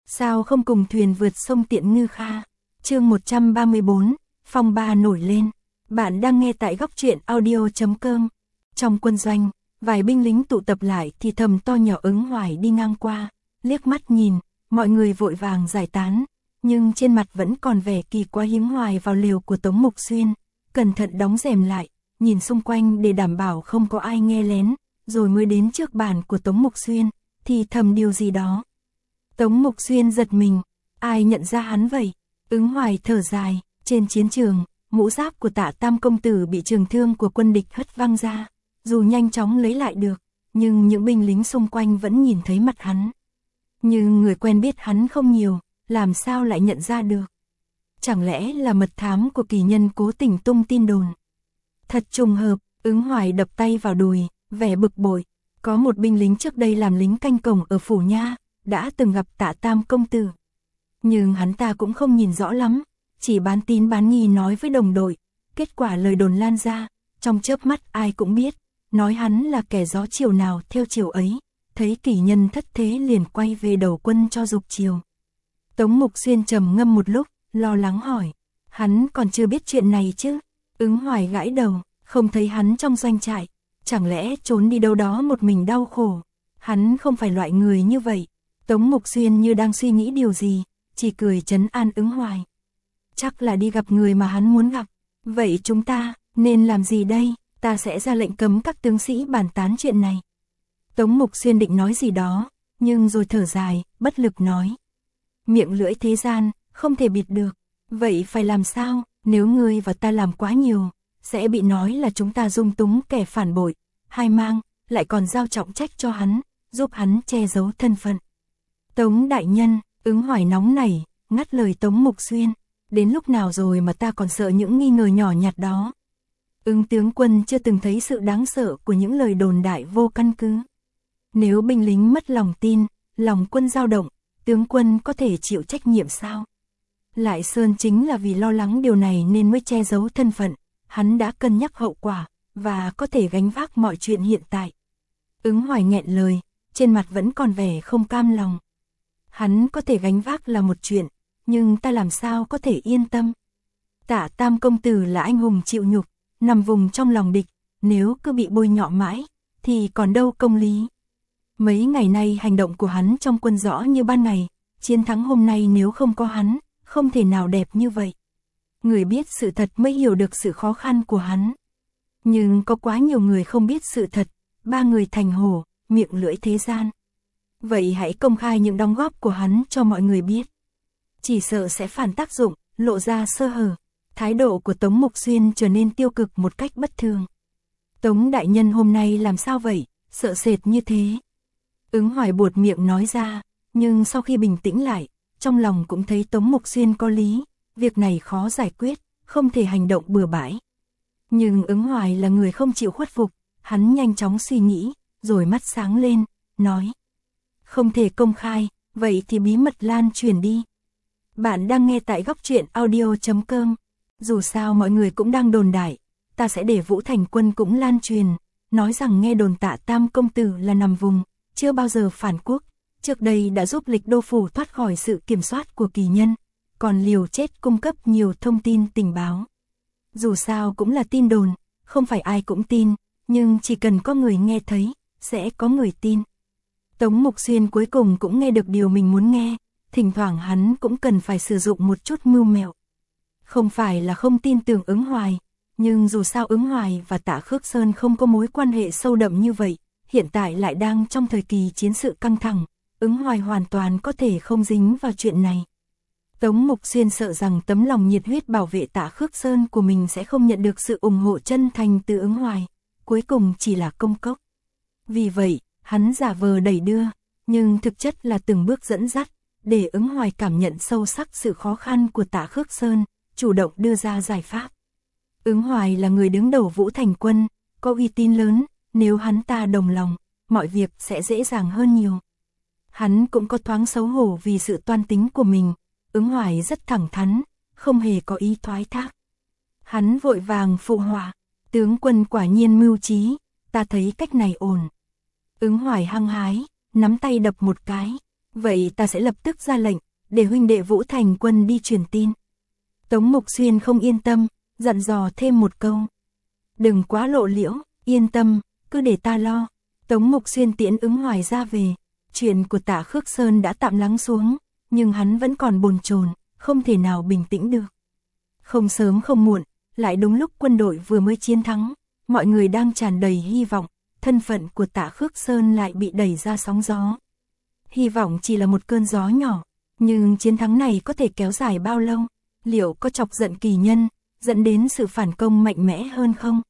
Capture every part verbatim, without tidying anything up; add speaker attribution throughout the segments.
Speaker 1: sao không cùng thuyền vượt sông Tiện Ngư Kha. Chương một trăm ba mươi bốn, phong ba nổi lên. Bạn đang nghe tại góc truyện audio chấm com. Trong quân doanh, vài binh lính tụ tập lại thì thầm to nhỏ Ứng Hoài đi ngang qua, liếc mắt nhìn, mọi người vội vàng giải tán, nhưng trên mặt vẫn còn vẻ kỳ quái. Hiếng Hoài vào lều của Tống Mục Xuyên, cẩn thận đóng rèm lại, nhìn xung quanh để đảm bảo không có ai nghe lén, rồi mới đến trước bàn của Tống Mục Xuyên, thì thầm điều gì đó. Tống Mục Xuyên giật mình, ai nhận ra hắn vậy? Ứng Hoài thở dài, trên chiến trường, mũ giáp của Tạ Tam công tử bị trường thương của quân địch hất văng ra, dù nhanh chóng lấy lại được, nhưng những binh lính xung quanh vẫn nhìn thấy mặt hắn. Nhưng người quen biết hắn không nhiều, làm sao lại nhận ra được? Chẳng lẽ là mật thám của Kỳ Nhân cố tình tung tin đồn? Thật trùng hợp, Ứng Hoài đập tay vào đùi, vẻ bực bội. Có một binh lính trước đây làm lính canh cổng ở phủ nha, đã từng gặp Tạ Tam công tử. Nhưng hắn ta cũng không nhìn rõ lắm, chỉ bán tín bán nghi nói với đồng đội. Kết quả lời đồn lan ra, trong chớp mắt ai cũng biết, nói hắn là kẻ gió chiều nào theo chiều ấy. Thấy Kỳ Nhân thất thế liền quay về đầu quân cho dục chiều. Tống Mục Xuyên trầm ngâm một lúc, lo lắng hỏi, hắn còn chưa biết chuyện này chứ? Ứng Hoài gãi đầu, không thấy hắn trong doanh trại, chẳng lẽ trốn đi đâu đó một mình đau khổ? Hắn không phải loại người như vậy. Tống Mục Xuyên như đang suy nghĩ điều gì, chỉ cười trấn an Ứng Hoài. Chắc là đi gặp người mà hắn muốn gặp. Vậy chúng ta nên làm gì đây? Ta sẽ ra lệnh cấm các tướng sĩ bàn tán chuyện này. Tống Mục Xuyên định nói gì đó, nhưng rồi thở dài, bất lực nói. Miệng lưỡi thế gian, không thể bịt được. Vậy phải làm sao? Nếu ngươi và ta làm quá nhiều, sẽ bị nói là chúng ta dung túng kẻ phản bội, hai mang, lại còn giao trọng trách cho hắn, giúp hắn che giấu thân phận. Tống đại nhân, Ứng Hoài nóng nảy, ngắt lời Tống Mục Xuyên. Đến lúc nào rồi mà ta còn sợ những nghi ngờ nhỏ nhặt đó? Ứng tướng quân chưa từng thấy sự đáng sợ của những lời đồn đại vô căn cứ. Nếu binh lính mất lòng tin, lòng quân dao động, tướng quân có thể chịu trách nhiệm sao? Lại Sơn chính là vì lo lắng điều này nên mới che giấu thân phận, hắn đã cân nhắc hậu quả, và có thể gánh vác mọi chuyện hiện tại. Ứng Hoài nghẹn lời, trên mặt vẫn còn vẻ không cam lòng. Hắn có thể gánh vác là một chuyện, nhưng ta làm sao có thể yên tâm? Tạ Tam công tử là anh hùng chịu nhục, nằm vùng trong lòng địch, nếu cứ bị bôi nhọ mãi, thì còn đâu công lý. Mấy ngày nay hành động của hắn trong quân rõ như ban ngày, chiến thắng hôm nay nếu không có hắn, không thể nào đẹp như vậy. Người biết sự thật mới hiểu được sự khó khăn của hắn. Nhưng có quá nhiều người không biết sự thật, ba người thành hổ, miệng lưỡi thế gian. Vậy hãy công khai những đóng góp của hắn cho mọi người biết. Chỉ sợ sẽ phản tác dụng, lộ ra sơ hở. Thái độ của Tống Mục Xuyên trở nên tiêu cực một cách bất thường. Tống đại nhân hôm nay làm sao vậy, sợ sệt như thế? Ứng Hoài buột miệng nói ra, nhưng sau khi bình tĩnh lại, trong lòng cũng thấy Tống Mục Xuyên có lý, việc này khó giải quyết, không thể hành động bừa bãi. Nhưng Ứng Hoài là người không chịu khuất phục, hắn nhanh chóng suy nghĩ, rồi mắt sáng lên, nói. Không thể công khai, vậy thì bí mật lan truyền đi. Bạn đang nghe tại góc truyện audio chấm com. Dù sao mọi người cũng đang đồn đại, ta sẽ để Vũ Thành Quân cũng lan truyền, nói rằng nghe đồn Tạ Tam công tử là nằm vùng, chưa bao giờ phản quốc, trước đây đã giúp Lịch Đô phủ thoát khỏi sự kiểm soát của Kỳ Nhân, còn liều chết cung cấp nhiều thông tin tình báo. Dù sao cũng là tin đồn, không phải ai cũng tin, nhưng chỉ cần có người nghe thấy, sẽ có người tin. Tống Mục Xuyên cuối cùng cũng nghe được điều mình muốn nghe, thỉnh thoảng hắn cũng cần phải sử dụng một chút mưu mẹo. Không phải là không tin tưởng Ứng Hoài, nhưng dù sao Ứng Hoài và Tạ Khước Sơn không có mối quan hệ sâu đậm như vậy, hiện tại lại đang trong thời kỳ chiến sự căng thẳng, Ứng Hoài hoàn toàn có thể không dính vào chuyện này. Tống Mục Xuyên sợ rằng tấm lòng nhiệt huyết bảo vệ Tạ Khước Sơn của mình sẽ không nhận được sự ủng hộ chân thành từ Ứng Hoài, cuối cùng chỉ là công cốc. Vì vậy, hắn giả vờ đẩy đưa, nhưng thực chất là từng bước dẫn dắt, để Ứng Hoài cảm nhận sâu sắc sự khó khăn của Tạ Khước Sơn, chủ động đưa ra giải pháp. Ứng Hoài là người đứng đầu Vũ Thành Quân, có uy tín lớn, nếu hắn ta đồng lòng, mọi việc sẽ dễ dàng hơn nhiều. Hắn cũng có thoáng xấu hổ vì sự toan tính của mình, Ứng Hoài rất thẳng thắn, không hề có ý thoái thác. Hắn vội vàng phụ họa, tướng quân quả nhiên mưu trí, ta thấy cách này ổn. Ứng Hoài hăng hái, nắm tay đập một cái, Vậy ta sẽ lập tức ra lệnh, để huynh đệ Vũ Thành Quân đi truyền tin. Tống Mục Xuyên không yên tâm, dặn dò thêm một câu. Đừng quá lộ liễu, yên tâm, cứ để ta lo. Tống Mục Xuyên tiễn ứng Hoài ra về. Chuyện của Tạ Khước Sơn đã tạm lắng xuống, nhưng hắn vẫn còn bồn chồn, không thể nào bình tĩnh được. Không sớm không muộn, lại đúng lúc quân đội vừa mới chiến thắng, mọi người đang tràn đầy hy vọng, thân phận của Tạ Khước Sơn lại bị đẩy ra sóng gió. Hy vọng chỉ là một cơn gió nhỏ, nhưng chiến thắng này có thể kéo dài bao lâu? Liệu có chọc giận kỳ nhân, dẫn đến sự phản công mạnh mẽ hơn không?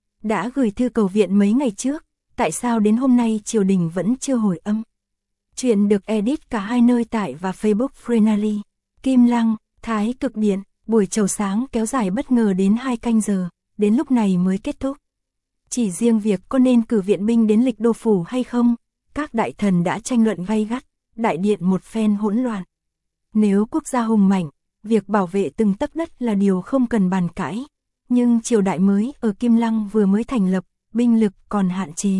Speaker 1: Đã gửi thư cầu viện mấy ngày trước, tại sao đến hôm nay triều đình vẫn chưa hồi âm? Chuyện được edit cả hai nơi tại và Facebook Frenally. Kim Lăng, Thái Cực Điện, buổi chầu sáng kéo dài bất ngờ đến hai canh giờ, đến lúc này mới kết thúc. Chỉ riêng việc có nên cử viện binh đến Lịch Đô Phủ hay không, các đại thần đã tranh luận gay gắt, đại điện một phen hỗn loạn. Nếu quốc gia hùng mạnh, việc bảo vệ từng tấc đất là điều không cần bàn cãi, nhưng triều đại mới ở Kim Lăng vừa mới thành lập, binh lực còn hạn chế.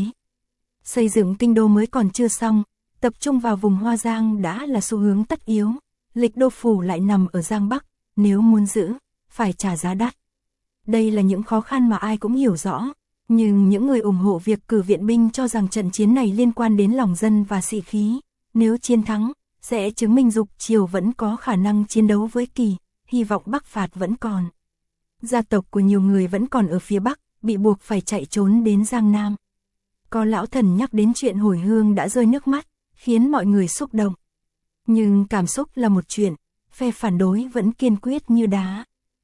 Speaker 1: Xây dựng kinh đô mới còn chưa xong, tập trung vào vùng Hoa Giang đã là xu hướng tất yếu. Lịch Đô Phủ lại nằm ở Giang Bắc, nếu muốn giữ, phải trả giá đắt. Đây là những khó khăn mà ai cũng hiểu rõ, nhưng những người ủng hộ việc cử viện binh cho rằng trận chiến này liên quan đến lòng dân và sĩ khí. Nếu chiến thắng, sẽ chứng minh Dục Triều vẫn có khả năng chiến đấu với Kỳ, hy vọng Bắc phạt vẫn còn. Gia tộc của nhiều người vẫn còn ở phía Bắc, bị buộc phải chạy trốn đến Giang Nam. Có lão thần nhắc đến chuyện hồi hương đã rơi nước mắt, khiến mọi người xúc động. Nhưng cảm xúc là một chuyện, phe phản đối vẫn kiên quyết như đá.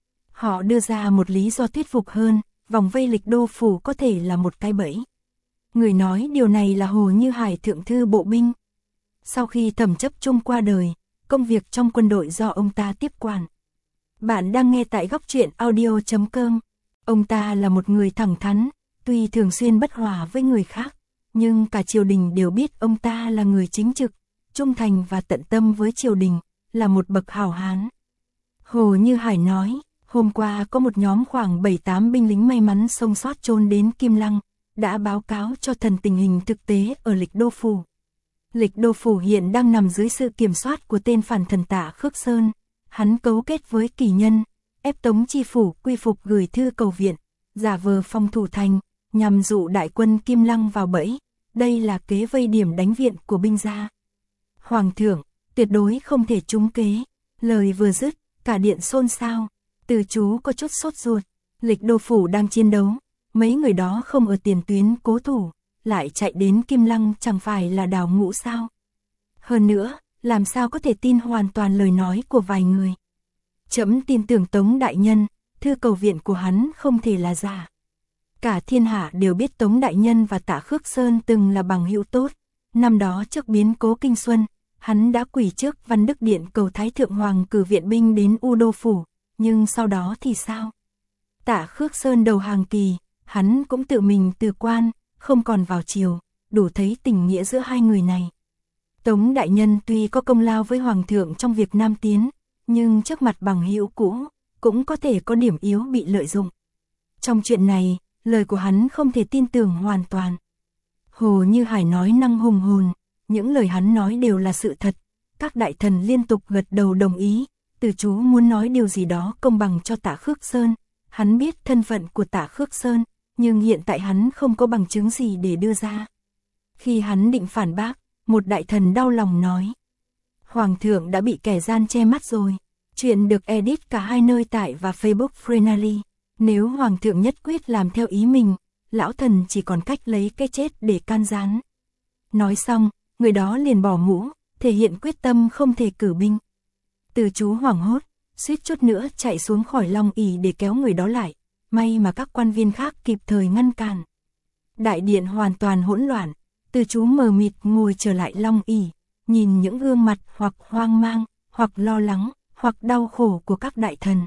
Speaker 1: Họ đưa ra một lý do thuyết phục hơn, vòng vây Lịch Đô Phủ có thể là một cái bẫy. Người nói điều này là Hồ Như Hải, thượng thư bộ binh. Sau khi Thẩm Chấp Trung qua đời, công việc trong quân đội do ông ta tiếp quản. Bạn đang nghe tại góc truyện audio chấm com. Ông ta là một người thẳng thắn, tuy thường xuyên bất hòa với người khác, nhưng cả triều đình đều biết ông ta là người chính trực, trung thành và tận tâm với triều đình, là một bậc hảo hán. Hồ Như Hải nói, hôm qua có một nhóm khoảng bảy tám binh lính may mắn sống sót trốn đến Kim Lăng, đã báo cáo cho thần tình hình thực tế ở Lịch Đô Phủ. Lịch Đô Phủ hiện đang nằm dưới sự kiểm soát của tên phản thần Tạ Khước Sơn. Hắn cấu kết với kỳ nhân, ép Tống Chi Phủ quy phục gửi thư cầu viện, giả vờ phòng thủ thành, nhằm dụ đại quân Kim Lăng vào bẫy. Đây là kế vây điểm đánh viện của binh gia. Hoàng thượng, tuyệt đối không thể trúng kế. Lời vừa dứt, cả điện xôn xao. Từ chú có chút sốt ruột. Lịch Đô Phủ đang chiến đấu, mấy người đó không ở tiền tuyến cố thủ, lại chạy đến Kim Lăng chẳng phải là đào ngũ sao? Hơn nữa, làm sao có thể tin hoàn toàn lời nói của vài người? Trẫm tin tưởng Tống đại nhân, thư cầu viện của hắn không thể là giả. Cả thiên hạ đều biết Tống đại nhân và Tạ Khước Sơn từng là bằng hữu tốt. Năm đó trước biến cố Kinh Xuân, hắn đã quỳ trước Văn Đức Điện cầu Thái Thượng Hoàng cử viện binh đến U Đô Phủ, nhưng sau đó thì sao? Tạ Khước Sơn đầu hàng Kỳ, hắn cũng tự mình từ quan, không còn vào triều, đủ thấy tình nghĩa giữa hai người này. Tống đại nhân tuy có công lao với Hoàng thượng trong việc Nam tiến, nhưng trước mặt bằng hữu cũ, cũng có thể có điểm yếu bị lợi dụng. Trong chuyện này, lời của hắn không thể tin tưởng hoàn toàn. Hồ Như Hải nói năng hùng hồn, những lời hắn nói đều là sự thật. Các đại thần liên tục gật đầu đồng ý, Từ chú muốn nói điều gì đó công bằng cho Tạ Khước Sơn. Hắn biết thân phận của Tạ Khước Sơn, nhưng hiện tại hắn không có bằng chứng gì để đưa ra. Khi hắn định phản bác, một đại thần đau lòng nói: Hoàng thượng đã bị kẻ gian che mắt rồi. Chuyện được edit cả hai nơi tại và Facebook Frenally. Nếu Hoàng thượng nhất quyết làm theo ý mình, lão thần chỉ còn cách lấy cái chết để can gián. Nói xong, người đó liền bỏ mũ, thể hiện quyết tâm không thể cử binh. Từ chú hoảng hốt, suýt chút nữa chạy xuống khỏi Long ỷ để kéo người đó lại. May mà các quan viên khác kịp thời ngăn cản. Đại điện hoàn toàn hỗn loạn. Từ chú mờ mịt ngồi trở lại Long ỷ, nhìn những gương mặt hoặc hoang mang, hoặc lo lắng, hoặc đau khổ của các đại thần.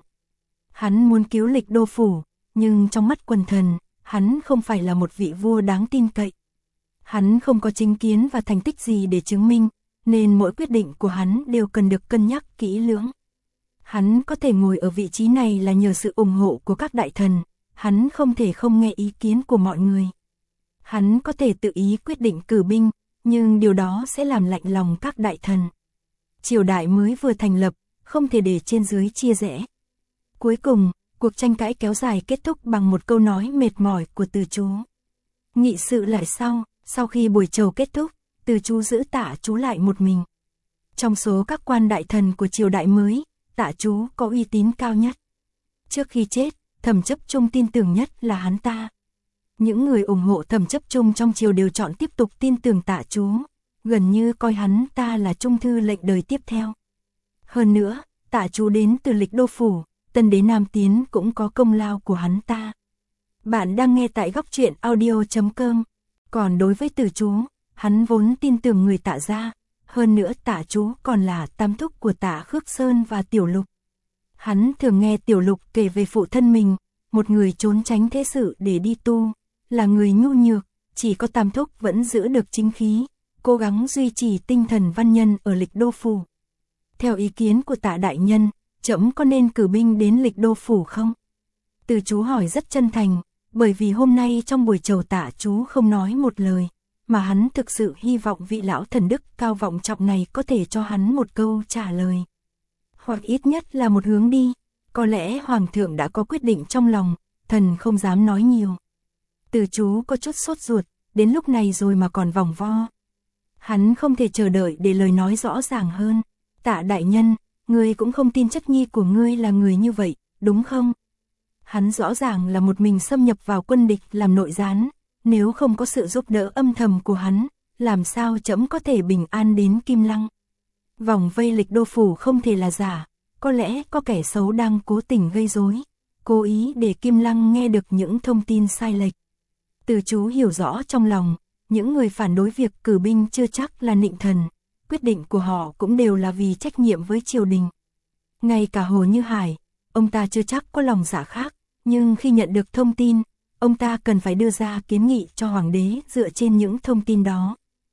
Speaker 1: Hắn muốn cứu Lịch Đô Phủ, nhưng trong mắt quần thần, hắn không phải là một vị vua đáng tin cậy. Hắn không có chính kiến và thành tích gì để chứng minh, nên mỗi quyết định của hắn đều cần được cân nhắc kỹ lưỡng. Hắn có thể ngồi ở vị trí này là nhờ sự ủng hộ của các đại thần, hắn không thể không nghe ý kiến của mọi người. Hắn có thể tự ý quyết định cử binh, nhưng điều đó sẽ làm lạnh lòng các đại thần. Triều đại mới vừa thành lập, không thể để trên dưới chia rẽ. Cuối cùng, cuộc tranh cãi kéo dài kết thúc bằng một câu nói mệt mỏi của Từ Chú. Nghị sự lại sau, sau khi buổi chầu kết thúc, Từ Chú giữ Tạ Chú lại một mình. Trong số các quan đại thần của triều đại mới, Tạ Chú có uy tín cao nhất. Trước khi chết, Thẩm Chấp Trung tin tưởng nhất là hắn ta. Những người ủng hộ Thẩm Chấp Trung trong triều đều chọn tiếp tục tin tưởng Tạ Chú, gần như coi hắn ta là trung thư lệnh đời tiếp theo. Hơn nữa, Tạ Chú đến từ Lịch Đô Phủ, Tân Đế Nam Tiến cũng có công lao của hắn ta. Bạn đang nghe tại góc truyện audio chấm com. Còn đối với Từ Chú, hắn vốn tin tưởng người Tạ gia, hơn nữa Tạ Chú còn là tam thúc của Tạ Khước Sơn và Tiểu Lục. Hắn thường nghe Tiểu Lục kể về phụ thân mình, một người trốn tránh thế sự để đi tu, là người nhu nhược, chỉ có tam thúc vẫn giữ được chính khí, cố gắng duy trì tinh thần văn nhân ở Lịch Đô Phủ. Theo ý kiến của Tạ đại nhân, trẫm có nên cử binh đến Lịch Đô Phủ không? Từ Chú hỏi rất chân thành, bởi vì hôm nay trong buổi chầu Tạ Chú không nói một lời, mà hắn thực sự hy vọng vị lão thần đức cao vọng trọng này có thể cho hắn một câu trả lời. Hoặc ít nhất là một hướng đi, có lẽ Hoàng thượng đã có quyết định trong lòng, thần không dám nói nhiều. Từ Chú có chút sốt ruột, đến lúc này rồi mà còn vòng vo. Hắn không thể chờ đợi để lời nói rõ ràng hơn. Tạ đại nhân, ngươi cũng không tin chất nhi của ngươi là người như vậy, đúng không? Hắn rõ ràng là một mình xâm nhập vào quân địch làm nội gián, nếu không có sự giúp đỡ âm thầm của hắn, làm sao trẫm có thể bình an đến Kim Lăng? Vòng vây Lịch Đô Phủ không thể là giả, có lẽ có kẻ xấu đang cố tình gây rối, cố ý để Kim Lăng nghe được những thông tin sai lệch. Từ Chú hiểu rõ trong lòng, những người phản đối việc cử binh chưa chắc là nịnh thần, quyết định của họ cũng đều là vì trách nhiệm với triều đình. Ngay cả Hồ Như Hải, ông ta chưa chắc có lòng dạ khác, nhưng khi nhận được thông tin, ông ta cần phải đưa ra kiến nghị cho hoàng đế dựa trên những thông tin đó.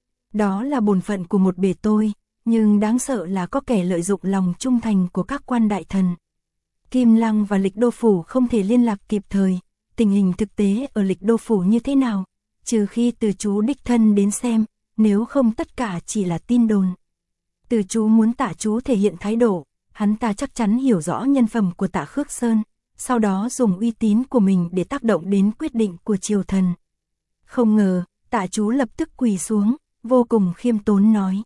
Speaker 1: Đó là bổn phận của một bề tôi, nhưng đáng sợ là có kẻ lợi dụng lòng trung thành của các quan đại thần. Kim Lăng và Lịch Đô Phủ không thể liên lạc kịp thời, tình hình thực tế ở Lịch Đô Phủ như thế nào, trừ khi Từ Chú đích thân đến xem, nếu không tất cả chỉ là tin đồn. Từ Chú muốn Tạ Chú thể hiện thái độ, hắn ta chắc chắn hiểu rõ nhân phẩm của Tạ Khước Sơn, sau đó dùng uy tín của mình để tác động đến quyết định của triều thần. Không ngờ, Tạ Chú lập tức quỳ xuống, vô cùng khiêm tốn nói.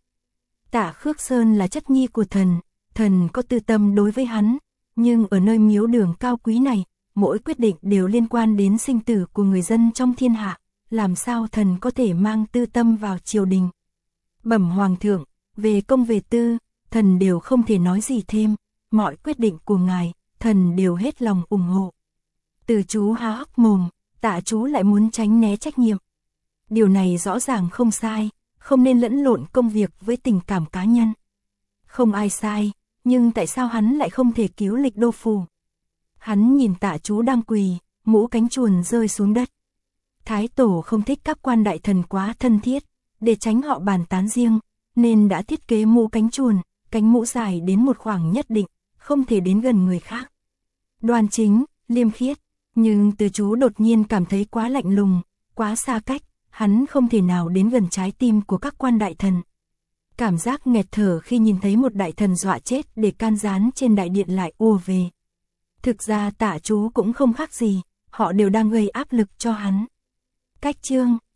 Speaker 1: Tạ Khước Sơn là chất nhi của thần, thần có tư tâm đối với hắn, nhưng ở nơi miếu đường cao quý này, mỗi quyết định đều liên quan đến sinh tử của người dân trong thiên hạ, làm sao thần có thể mang tư tâm vào triều đình. Bẩm Hoàng thượng, về công về tư, thần đều không thể nói gì thêm, mọi quyết định của ngài, thần đều hết lòng ủng hộ. Từ Chú há hốc mồm, Tạ Chú lại muốn tránh né trách nhiệm. Điều này rõ ràng không sai, không nên lẫn lộn công việc với tình cảm cá nhân. Không ai sai, nhưng tại sao hắn lại không thể cứu Lịch Đô Phủ? Hắn nhìn Tạ Chú đang quỳ, mũ cánh chuồn rơi xuống đất. Thái Tổ không thích các quan đại thần quá thân thiết, để tránh họ bàn tán riêng, nên đã thiết kế mũ cánh chuồn, cánh mũ dài đến một khoảng nhất định, không thể đến gần người khác. Đoan chính, liêm khiết, nhưng Từ Chú đột nhiên cảm thấy quá lạnh lùng, quá xa cách, hắn không thể nào đến gần trái tim của các quan đại thần. Cảm giác nghẹt thở khi nhìn thấy một đại thần dọa chết để can gián trên đại điện lại ùa về. Thực ra Tạ Chú cũng không khác gì, họ đều đang gây áp lực cho hắn. Cách chương